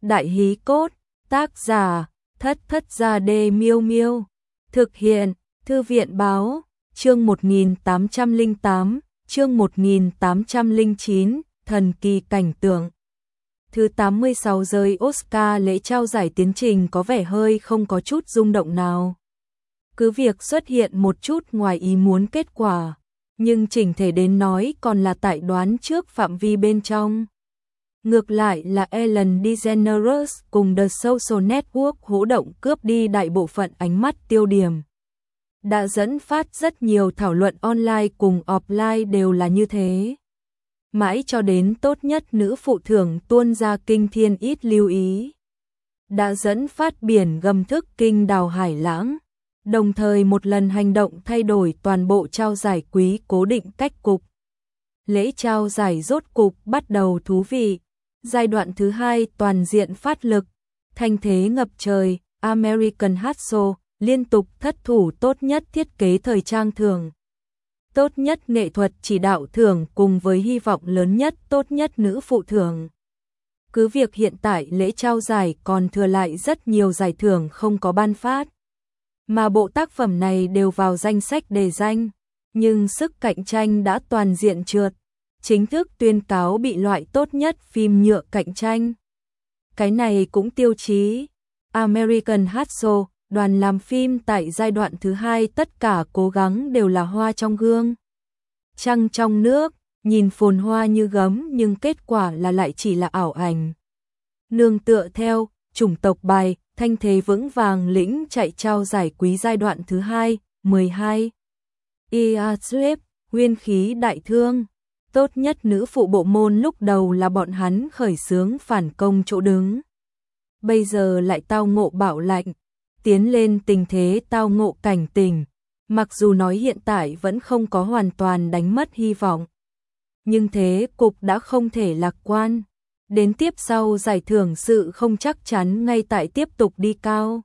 Đại hí cốt, tác giả, Thất Thất Gia Đê Miêu Miêu. Thực hiện, Thư viện báo, chương 1808, chương 1809, thần kỳ cảnh tượng. Thứ 86 giới Oscar lễ trao giải tiến trình có vẻ hơi không có chút rung động nào. Cứ việc xuất hiện một chút ngoài ý muốn kết quả, nhưng chỉnh thể đến nói còn là tại đoán trước phạm vi bên trong. Ngược lại là Ellen DeGeneres cùng The Social Network hỗ động cướp đi đại bộ phận ánh mắt tiêu điểm. Đã dẫn phát rất nhiều thảo luận online cùng offline đều là như thế. Mãi cho đến tốt nhất nữ phụ thưởng tuôn ra kinh thiên ít lưu ý. Đã dẫn phát biển gầm thức kinh đào hải lãng. Đồng thời một lần hành động thay đổi toàn bộ trao giải quý cố định cách cục. Lễ trao giải rốt cục bắt đầu thú vị. Giai đoạn thứ 2 toàn diện phát lực, thanh thế ngập trời, American Hustle liên tục thất thủ tốt nhất thiết kế thời trang thưởng, tốt nhất nghệ thuật chỉ đạo thưởng cùng với hy vọng lớn nhất tốt nhất nữ phụ thưởng. Cứ việc hiện tại lễ trao giải còn thừa lại rất nhiều giải thưởng không có ban phát, mà bộ tác phẩm này đều vào danh sách đề danh, nhưng sức cạnh tranh đã toàn diện trượt. Chính thức tuyên cáo bị loại tốt nhất phim nhựa cạnh tranh. Cái này cũng tiêu chí. American Hustle, đoàn làm phim tại giai đoạn thứ 2 tất cả cố gắng đều là hoa trong gương. Trăng trong nước, nhìn phồn hoa như gấm nhưng kết quả là lại chỉ là ảo ảnh. Nương tựa theo, chủng tộc bài, thanh thế vững vàng lĩnh chạy trao giải quý giai đoạn thứ 2, 12. Slip, nguyên khí đại thương. Tốt nhất nữ phụ bộ môn lúc đầu là bọn hắn khởi xướng phản công chỗ đứng. Bây giờ lại tao ngộ bạo lạnh, tiến lên tình thế tao ngộ cảnh tình. Mặc dù nói hiện tại vẫn không có hoàn toàn đánh mất hy vọng, nhưng thế cục đã không thể lạc quan. Đến tiếp sau giải thưởng sự không chắc chắn ngay tại tiếp tục đi cao.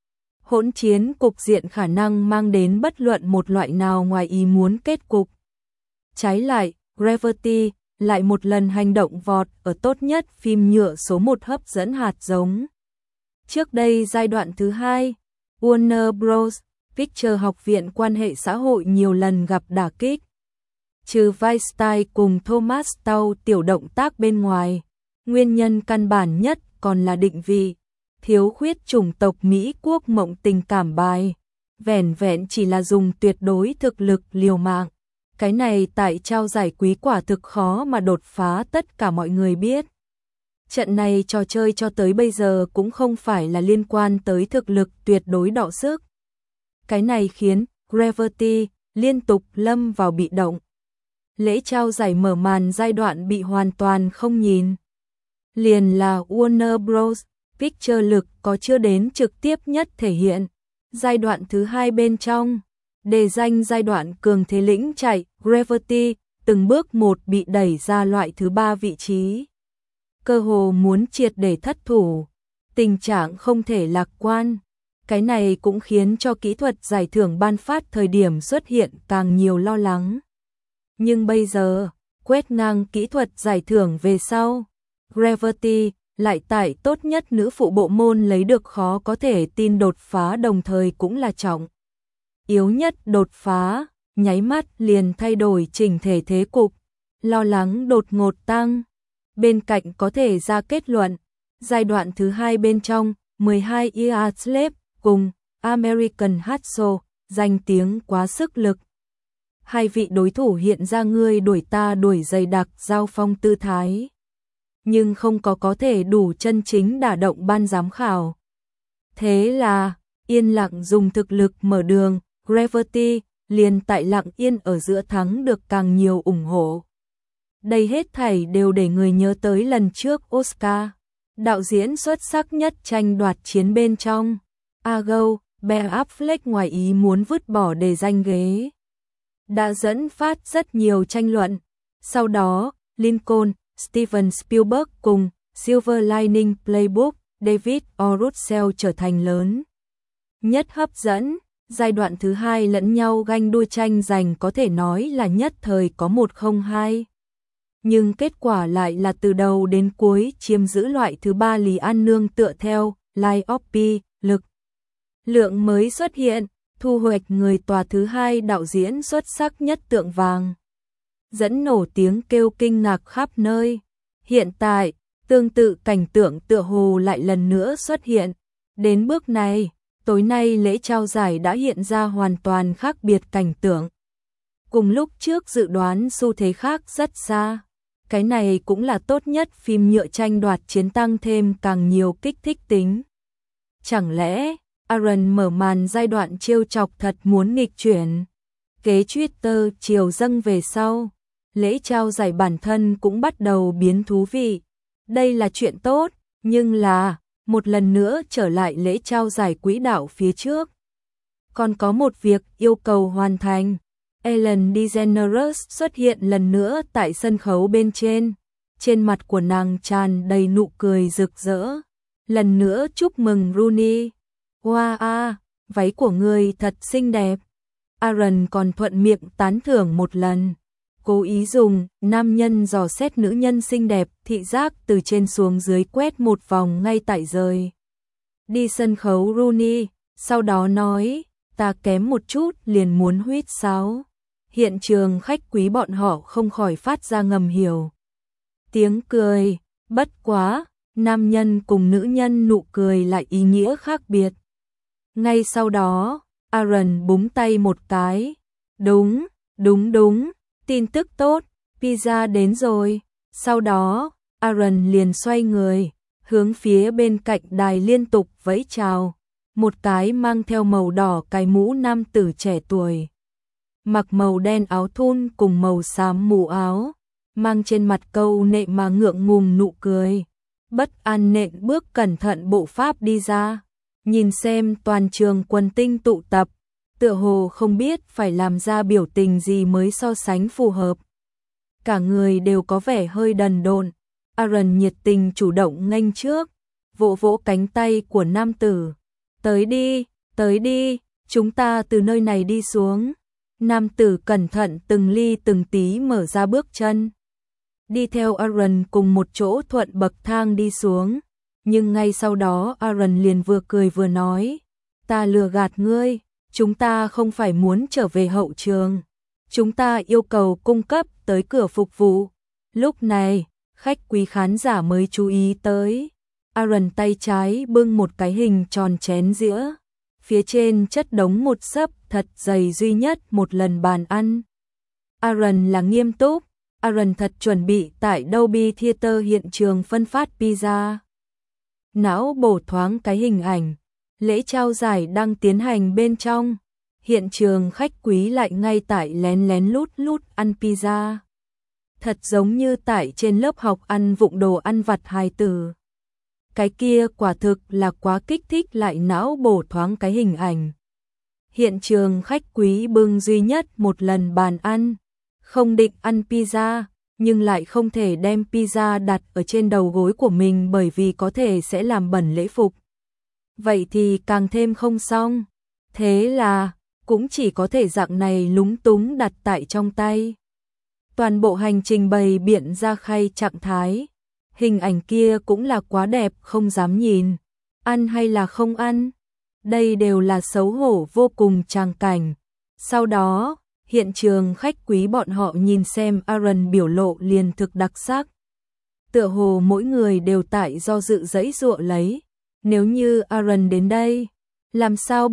Hỗn chiến cục diện khả năng mang đến bất luận một loại nào ngoài ý muốn kết cục. Trái lại, Gravity lại một lần hành động vọt ở tốt nhất phim nhựa số 1 hấp dẫn hạt giống. Trước đây giai đoạn thứ 2, Warner Bros. Pictures học viện quan hệ xã hội nhiều lần gặp đả kích. Trừ Weinstein cùng Thomas Tau tiểu động tác bên ngoài, nguyên nhân căn bản nhất còn là định vị, thiếu khuyết chủng tộc Mỹ quốc mộng tình cảm bài, vẻn vẹn chỉ là dùng tuyệt đối thực lực liều mạng. Cái này tại trao giải quý quả thực khó mà đột phá tất cả mọi người biết. Trận này trò chơi cho tới bây giờ cũng không phải là liên quan tới thực lực tuyệt đối đọ sức. Cái này khiến Gravity liên tục lâm vào bị động. Lễ trao giải mở màn giai đoạn bị hoàn toàn không nhìn. Liền là Warner Bros. Pictures lực có chưa đến trực tiếp nhất thể hiện. Giai đoạn thứ 2 bên trong. Đề danh giai đoạn cường thế lĩnh chạy, Gravity, từng bước một bị đẩy ra loại thứ 3 vị trí. Cơ hồ muốn triệt để thất thủ, tình trạng không thể lạc quan. Cái này cũng khiến cho kỹ thuật giải thưởng ban phát thời điểm xuất hiện càng nhiều lo lắng. Nhưng bây giờ, quét ngang kỹ thuật giải thưởng về sau, Gravity lại tại tốt nhất nữ phụ bộ môn lấy được khó có thể tin đột phá đồng thời cũng là trọng. Yếu nhất đột phá, nháy mắt liền thay đổi chỉnh thể thế cục, lo lắng đột ngột tăng. Bên cạnh có thể ra kết luận, giai đoạn thứ 2 bên trong, 12 Year Slave cùng American Hustle, danh tiếng quá sức lực. Hai vị đối thủ hiện ra ngươi đuổi ta đuổi dày đặc giao phong tư thái. Nhưng không có thể đủ chân chính đả động ban giám khảo. Thế là, yên lặng dùng thực lực mở đường. Gravity liền tại lặng yên ở giữa thắng được càng nhiều ủng hộ. Đây hết thảy đều để người nhớ tới lần trước Oscar. Đạo diễn xuất sắc nhất tranh đoạt chiến bên trong. Argo, Ben Affleck ngoài ý muốn vứt bỏ đề danh ghế. Đã dẫn phát rất nhiều tranh luận. Sau đó, Lincoln, Steven Spielberg cùng Silver Lining Playbook, David O. Russell trở thành lớn nhất hấp dẫn. Giai đoạn thứ 2 lẫn nhau ganh đua tranh giành có thể nói là nhất thời có 102. nhưng kết quả lại là từ đầu đến cuối chiếm giữ loại thứ ba Lý An Nương tựa theo Line of P, lực lượng mới xuất hiện, thu hoạch người tòa thứ hai đạo diễn xuất sắc nhất Tượng Vàng. Dẫn nổ tiếng kêu kinh ngạc khắp nơi. Hiện tại, tương tự cảnh tượng tựa hồ lại lần nữa xuất hiện. Đến bước này, tối nay lễ trao giải đã hiện ra hoàn toàn khác biệt cảnh tượng. Cùng lúc trước dự đoán xu thế khác rất xa. Cái này cũng là tốt nhất, phim nhựa tranh đoạt chiến tăng thêm càng nhiều kích thích tính. Chẳng lẽ Aaron mở màn giai đoạn trêu chọc thật muốn nghịch chuyển? Kế Twitter chiều dâng về sau, lễ trao giải bản thân cũng bắt đầu biến thú vị. Đây là chuyện tốt, nhưng là một lần nữa trở lại lễ trao giải quỹ đạo phía trước. Còn có một việc yêu cầu hoàn thành. Ellen DeGeneres xuất hiện lần nữa tại sân khấu bên trên. Trên mặt của nàng tràn đầy nụ cười rực rỡ. Lần nữa chúc mừng Rooney. Wow, váy của ngươi thật xinh đẹp. Aaron còn thuận miệng tán thưởng một lần. Cố ý dùng nam nhân dò xét nữ nhân xinh đẹp, thị giác từ trên xuống dưới quét một vòng ngay tại rời đi sân khấu Rooney, sau đó nói, ta kém một chút liền muốn huýt sáo. Hiện trường khách quý bọn họ không khỏi phát ra ngầm hiểu tiếng cười, bất quá, nam nhân cùng nữ nhân nụ cười lại ý nghĩa khác biệt. Ngay sau đó, Aaron búng tay một cái, đúng, tin tức tốt, pizza đến rồi. Sau đó, Aaron liền xoay người, hướng phía bên cạnh đài liên tục vẫy chào. Một cái mang theo màu đỏ cái mũ nam tử trẻ tuổi, mặc màu đen áo thun cùng màu xám mũ áo, mang trên mặt câu nệ mà ngượng ngùng nụ cười. Bất an nện bước cẩn thận bộ pháp đi ra, nhìn xem toàn trường quần tinh tụ tập, tựa hồ không biết phải làm ra biểu tình gì mới so sánh phù hợp. Cả người đều có vẻ hơi đần độn. Aaron nhiệt tình chủ động nghênh trước, vỗ vỗ cánh tay của nam tử. Tới đi, chúng ta từ nơi này đi xuống. Nam tử cẩn thận từng ly từng tí mở ra bước chân. Đi theo Aaron cùng một chỗ thuận bậc thang đi xuống. Nhưng ngay sau đó Aaron liền vừa cười vừa nói, ta lừa gạt ngươi, chúng ta không phải muốn trở về hậu trường. Chúng ta yêu cầu cung cấp tới cửa phục vụ. Lúc này, khách quý khán giả mới chú ý tới. Aaron tay trái bưng một cái hình tròn chén dĩa. Phía trên chất đống một xấp thật dày duy nhất một lần bàn ăn. Aaron là nghiêm túc. Aaron thật chuẩn bị tại Dolby Theater hiện trường phân phát pizza. Não bổ thoáng cái hình ảnh. Lễ trao giải đang tiến hành bên trong. Hiện trường khách quý lại ngay tại lén lén lút ăn pizza. Thật giống như tại trên lớp học ăn vụng đồ ăn vặt hài tử. Cái kia quả thực là quá kích thích, lại não bổ thoáng cái hình ảnh. Hiện trường khách quý bưng duy nhất một lần bàn ăn. Không định ăn pizza, nhưng lại không thể đem pizza đặt ở trên đầu gối của mình bởi vì có thể sẽ làm bẩn lễ phục. Vậy thì càng thêm không xong. Thế là, cũng chỉ có thể dạng này lúng túng đặt tại trong tay. Toàn bộ hành trình bày biện ra khay trạng thái. Hình ảnh kia cũng là quá đẹp không dám nhìn. Ăn hay là không ăn? Đây đều là xấu hổ vô cùng tràng cảnh. Sau đó, hiện trường khách quý bọn họ nhìn xem Aaron biểu lộ liền thực đặc sắc. Tựa hồ mỗi người đều tại do dự giãy giụa lấy. Nếu như Aaron đến đây, làm sao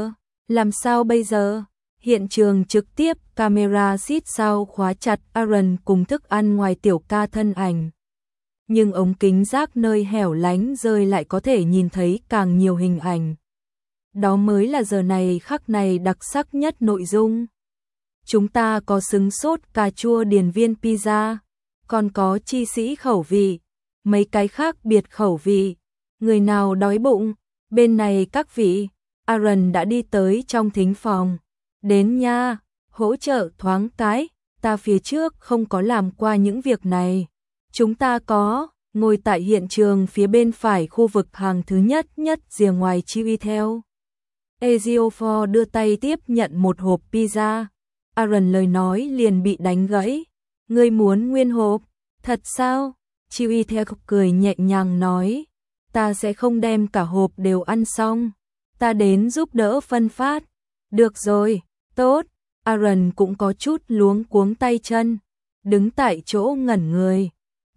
bây giờ? Hiện trường trực tiếp camera xít sao khóa chặt Aaron cùng thức ăn ngoài tiểu ca thân ảnh. Nhưng ống kính rác nơi hẻo lánh rơi lại có thể nhìn thấy càng nhiều hình ảnh. Đó mới là giờ này khắc này đặc sắc nhất nội dung. Chúng ta có sừng sốt cà chua điền viên pizza, còn có chi sĩ khẩu vị, mấy cái khác biệt khẩu vị. Người nào đói bụng, bên này các vị. Aaron đã đi tới trong thính phòng. Đến nha, hỗ trợ thoáng cái, ta phía trước không có làm qua những việc này. Chúng ta có, ngồi tại hiện trường phía bên phải khu vực hàng thứ nhất rìa ngoài chi theo. Ejiofor đưa tay tiếp nhận một hộp pizza. Aaron lời nói liền bị đánh gãy. Ngươi muốn nguyên hộp? Thật sao? Chiêu theo cười nhẹ nhàng nói. Ta sẽ không đem cả hộp đều ăn xong. Ta đến giúp đỡ phân phát. Được rồi, tốt. Aaron cũng có chút luống cuống tay chân. Đứng tại chỗ ngẩn người.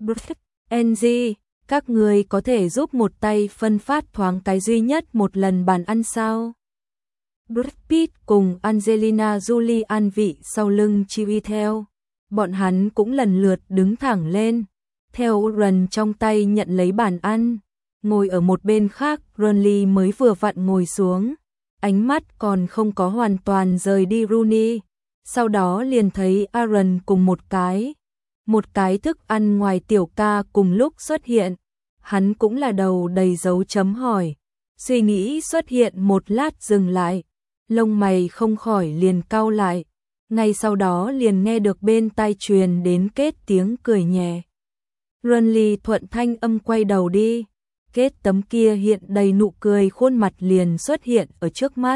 Angie, các người có thể giúp một tay phân phát thoáng cái duy nhất một lần bàn ăn sao? Brad Pitt cùng Angelina Jolie an vị sau lưng Chiêu theo. Bọn hắn cũng lần lượt đứng thẳng lên. Theo Aaron trong tay nhận lấy bàn ăn. Ngồi ở một bên khác, Rooney mới vừa vặn ngồi xuống. Ánh mắt còn không có hoàn toàn rời đi Rooney. Sau đó liền thấy Aaron cùng một cái thức ăn ngoài tiểu ca cùng lúc xuất hiện. Hắn cũng là đầu đầy dấu chấm hỏi. Suy nghĩ xuất hiện một lát dừng lại. Lông mày không khỏi liền cau lại. Ngay sau đó liền nghe được bên tai truyền đến Kết tiếng cười nhẹ. Rooney thuận thanh âm quay đầu đi. Kết tấm kia hiện đầy nụ cười khuôn mặt liền xuất hiện ở trước mắt.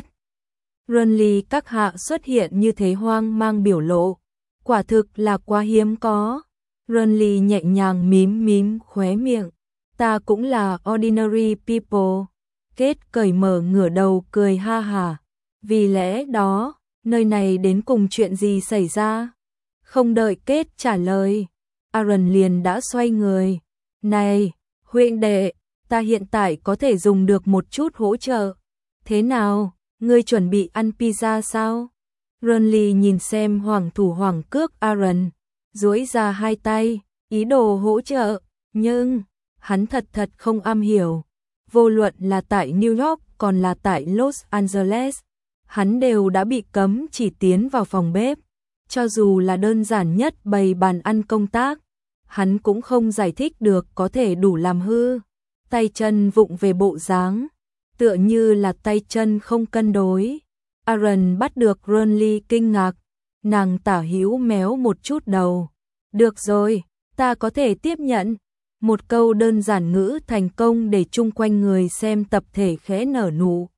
Rooney các hạ xuất hiện như thế hoang mang biểu lộ. Quả thực là quá hiếm có. Rooney nhẹ nhàng mím khóe miệng. Ta cũng là ordinary people. Kết cởi mở ngửa đầu cười ha hả. Vì lẽ đó, nơi này đến cùng chuyện gì xảy ra? Không đợi Kết trả lời. Aaron liền đã xoay người. Này, huynh đệ, ta hiện tại có thể dùng được một chút hỗ trợ. Thế nào, ngươi chuẩn bị ăn pizza sao? Rooney nhìn xem hoàng thủ hoàng cước Aaron, duỗi ra hai tay, ý đồ hỗ trợ, nhưng hắn thật không am hiểu. Vô luận là tại New York còn là tại Los Angeles, hắn đều đã bị cấm chỉ tiến vào phòng bếp. Cho dù là đơn giản nhất bày bàn ăn công tác, hắn cũng không giải thích được có thể đủ làm hư. Tay chân vụng về bộ dáng, tựa như là tay chân không cân đối. Aaron bắt được Rooney kinh ngạc, nàng tả hữu méo một chút đầu. Được rồi, ta có thể tiếp nhận. Một câu đơn giản ngữ thành công để chung quanh người xem tập thể khẽ nở nụ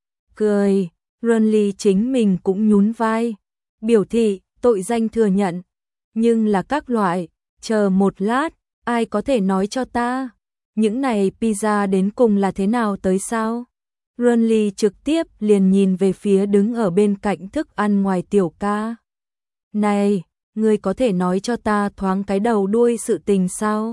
cười. Rooney chính mình cũng nhún vai, biểu thị tội danh thừa nhận. Nhưng là các loại, chờ một lát, ai có thể nói cho ta, những này pizza đến cùng là thế nào tới sao? Rooney trực tiếp liền nhìn về phía đứng ở bên cạnh thức ăn ngoài tiểu ca. Này, ngươi có thể nói cho ta thoáng cái đầu đuôi sự tình sao?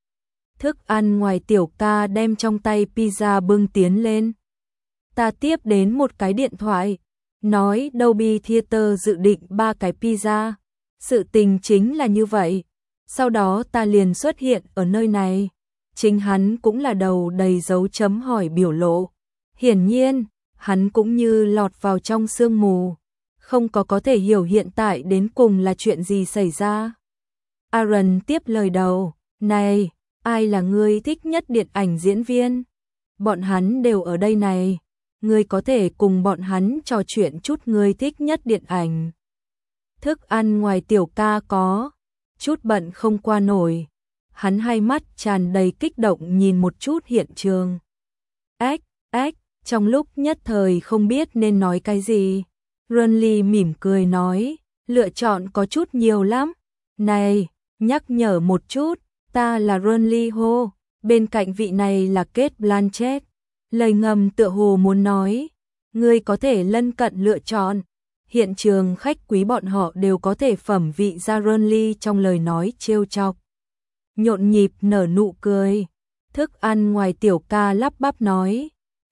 Thức ăn ngoài tiểu ca đem trong tay pizza bưng tiến lên. Ta tiếp đến một cái điện thoại, nói Dolby Theater dự định 3 cái pizza. Sự tình chính là như vậy. Sau đó ta liền xuất hiện ở nơi này. Chính hắn cũng là đầu đầy dấu chấm hỏi biểu lộ. Hiển nhiên, hắn cũng như lọt vào trong sương mù, không có thể hiểu hiện tại đến cùng là chuyện gì xảy ra. Aaron tiếp lời đầu, này, ai là ngươi thích nhất điện ảnh diễn viên? Bọn hắn đều ở đây này, ngươi có thể cùng bọn hắn trò chuyện chút ngươi thích nhất điện ảnh. Thức ăn ngoài tiểu ca có chút bận không qua nổi. Hắn hai mắt tràn đầy kích động nhìn một chút hiện trường. Ách, trong lúc nhất thời không biết nên nói cái gì. Rooney mỉm cười nói, lựa chọn có chút nhiều lắm. Này, nhắc nhở một chút, ta là Rooney Ho, bên cạnh vị này là Cate Blanchett. Lời ngầm tựa hồ muốn nói, ngươi có thể lân cận lựa chọn. Hiện trường khách quý bọn họ đều có thể phẩm vị ra Rooney trong lời nói trêu chọc. Nhộn nhịp nở nụ cười. Thức ăn ngoài tiểu ca lắp bắp nói,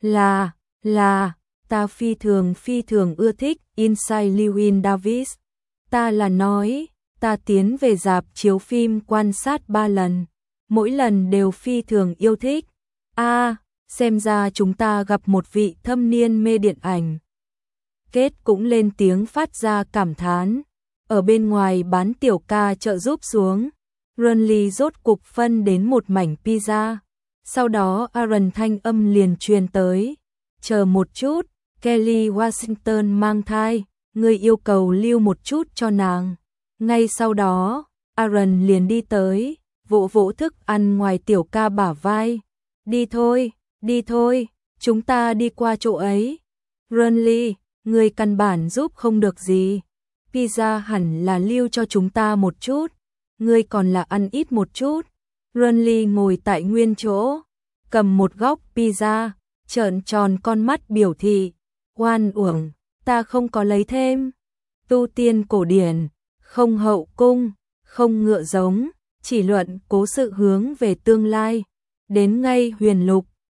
là, ta phi thường ưa thích Inside Llewyn Davis. Ta là nói, ta tiến về rạp chiếu phim quan sát 3 lần. Mỗi lần đều phi thường yêu thích. Xem ra chúng ta gặp một vị thâm niên mê điện ảnh. Kết cũng lên tiếng phát ra cảm thán. Ở bên ngoài bán tiểu ca trợ giúp xuống. Rooney rốt cục phân đến một mảnh pizza. Sau đó Aaron thanh âm liền truyền tới. Chờ một chút, Kelly Washington mang thai, người yêu cầu lưu một chút cho nàng. Ngay sau đó, Aaron liền đi tới, vỗ thức ăn ngoài tiểu ca bả vai. Đi thôi, chúng ta đi qua chỗ ấy. Rooney, người căn bản giúp không được gì. Pizza hẳn là lưu cho chúng ta một chút. ngươi còn là ăn ít một chút. Runly ngồi tại nguyên chỗ, cầm một góc pizza, trợn tròn con mắt biểu thị, oan uổng, ta không có lấy thêm. Tu tiên cổ điển, không hậu cung, không ngựa giống, chỉ luận cố sự hướng về tương lai. Đến ngay huyền lục,